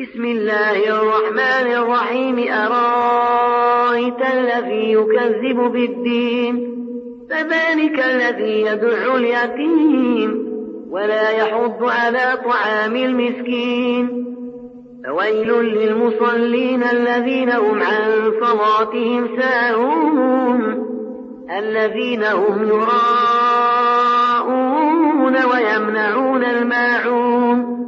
بسم الله الرحمن الرحيم أرأيت الذي يكذب بالدين فذلك الذي يدع اليتيم ولا يحض على طعام المسكين فويل للمصلين الذين هم عن صلاتهم ساهون الذين هم يراءون ويمنعون الماعون